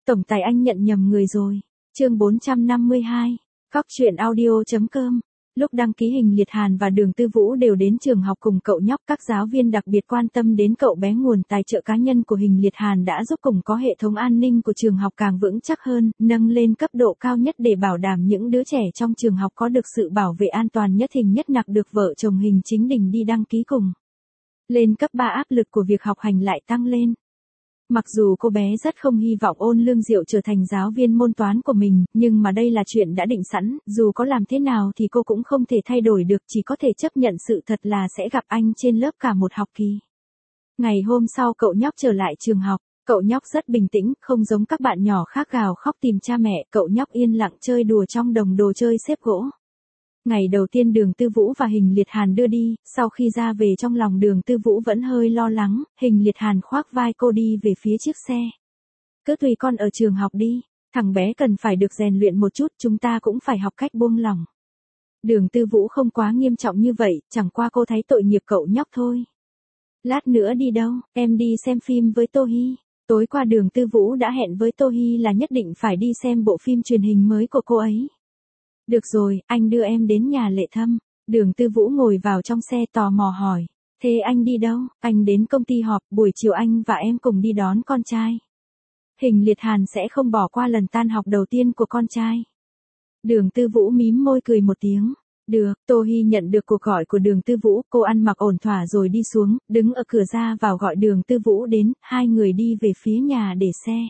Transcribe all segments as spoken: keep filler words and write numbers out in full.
Tổng tài anh nhận nhầm người rồi. Chương bốn trăm năm mươi hai. Cóc truyện audio.com. Lúc đăng ký Hình Liệt Hàn và Đường Tư Vũ đều đến trường học cùng cậu nhóc, các giáo viên đặc biệt quan tâm đến cậu bé. Nguồn tài trợ cá nhân của Hình Liệt Hàn đã giúp cùng có hệ thống an ninh của trường học càng vững chắc hơn, nâng lên cấp độ cao nhất để bảo đảm những đứa trẻ trong trường học có được sự bảo vệ an toàn nhất. Hình Nhất Nặc được vợ chồng Hình Chính Đình đi đăng ký cùng. Lên cấp ba, áp lực của việc học hành lại tăng lên. Mặc dù cô bé rất không hy vọng Ôn Lương Diệu trở thành giáo viên môn toán của mình, nhưng mà đây là chuyện đã định sẵn, dù có làm thế nào thì cô cũng không thể thay đổi được, chỉ có thể chấp nhận sự thật là sẽ gặp anh trên lớp cả một học kỳ. Ngày hôm sau cậu nhóc trở lại trường học, cậu nhóc rất bình tĩnh, không giống các bạn nhỏ khác gào khóc tìm cha mẹ, cậu nhóc yên lặng chơi đùa trong đồng đồ chơi xếp gỗ. Ngày đầu tiên Đường Tư Vũ và Hình Liệt Hàn đưa đi, sau khi ra về trong lòng Đường Tư Vũ vẫn hơi lo lắng, Hình Liệt Hàn khoác vai cô đi về phía chiếc xe. Cứ tùy con ở trường học đi, thằng bé cần phải được rèn luyện một chút, chúng ta cũng phải học cách buông lỏng. Đường Tư Vũ không quá nghiêm trọng như vậy, chẳng qua cô thấy tội nghiệp cậu nhóc thôi. Lát nữa đi đâu, em đi xem phim với Tô Hi. Tối qua Đường Tư Vũ đã hẹn với Tô Hi là nhất định phải đi xem bộ phim truyền hình mới của cô ấy. Được rồi, anh đưa em đến nhà Lệ Thâm. Đường Tư Vũ ngồi vào trong xe tò mò hỏi. Thế anh đi đâu? Anh đến công ty họp, buổi chiều anh và em cùng đi đón con trai. Hình Liệt Hàn sẽ không bỏ qua lần tan học đầu tiên của con trai. Đường Tư Vũ mím môi cười một tiếng. Được, Tô Hi nhận được cuộc gọi của Đường Tư Vũ, cô ăn mặc ổn thỏa rồi đi xuống, đứng ở cửa ra vào gọi Đường Tư Vũ đến, hai người đi về phía nhà để xe.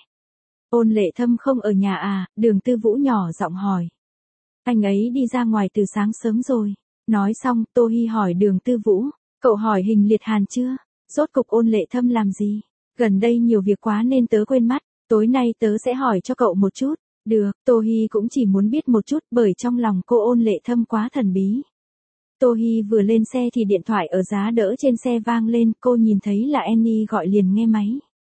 Ôn Lệ Thâm không ở nhà à? Đường Tư Vũ nhỏ giọng hỏi. Anh ấy đi ra ngoài từ sáng sớm rồi. Nói xong, Tô Hi hỏi Đường Tư Vũ, cậu hỏi Hình Liệt Hàn chưa? Rốt cục Ôn Lệ Thâm làm gì? Gần đây nhiều việc quá nên tớ quên mất, tối nay tớ sẽ hỏi cho cậu một chút. Được, Tô Hi cũng chỉ muốn biết một chút bởi trong lòng cô Ôn Lệ Thâm quá thần bí. Tô Hi vừa lên xe thì điện thoại ở giá đỡ trên xe vang lên, cô nhìn thấy là Annie gọi liền nghe máy.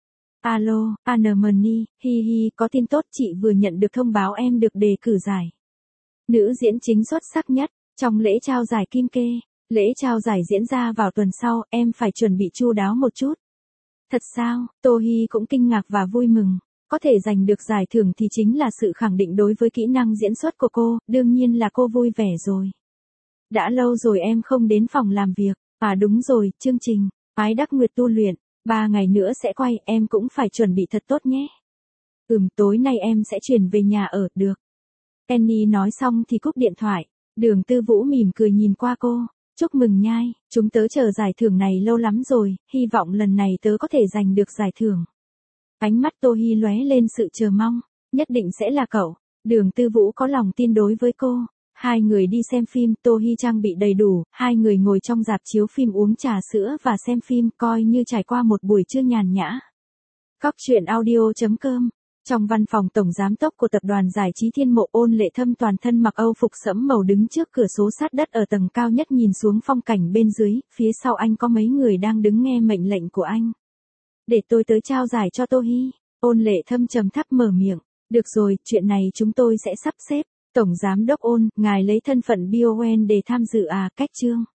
Alo, Annemani, hi hi, có tin tốt, chị vừa nhận được thông báo em được đề cử giải nữ diễn chính xuất sắc nhất trong lễ trao giải Kim Kê. Lễ trao giải diễn ra vào tuần sau, em phải chuẩn bị chu đáo một chút. Thật sao? Tô Hi cũng kinh ngạc và vui mừng. Có thể giành được giải thưởng thì chính là sự khẳng định đối với kỹ năng diễn xuất của cô, đương nhiên là cô vui vẻ rồi. Đã lâu rồi em không đến phòng làm việc. À đúng rồi, chương trình Ái Đắc Nguyệt tu luyện, ba ngày nữa sẽ quay, em cũng phải chuẩn bị thật tốt nhé. Ừm, tối nay em sẽ chuyển về nhà ở, được. Annie nói xong thì cúp điện thoại. Đường Tư Vũ mỉm cười nhìn qua cô. Chúc mừng nhai, chúng tớ chờ giải thưởng này lâu lắm rồi, hy vọng lần này tớ có thể giành được giải thưởng. Ánh mắt Tô Hi lóe lên sự chờ mong, nhất định sẽ là cậu. Đường Tư Vũ có lòng tin đối với cô. Hai người đi xem phim, Tô Hi trang bị đầy đủ, hai người ngồi trong rạp chiếu phim uống trà sữa và xem phim, coi như trải qua một buổi trưa nhàn nhã. Cóc truyện audio.com. Trong văn phòng tổng giám đốc của tập đoàn giải trí Thiên Mộ, Ôn Lệ Thâm toàn thân mặc âu phục sẫm màu đứng trước cửa sổ sát đất ở tầng cao nhất nhìn xuống phong cảnh bên dưới, phía sau anh có mấy người đang đứng nghe mệnh lệnh của anh. Để tôi tới trao giải cho Tô Hi. Ôn Lệ Thâm trầm thấp mở miệng. Được rồi, chuyện này chúng tôi sẽ sắp xếp. Tổng giám đốc Ôn, ngài lấy thân phận bê o en để tham dự à? Cách chương.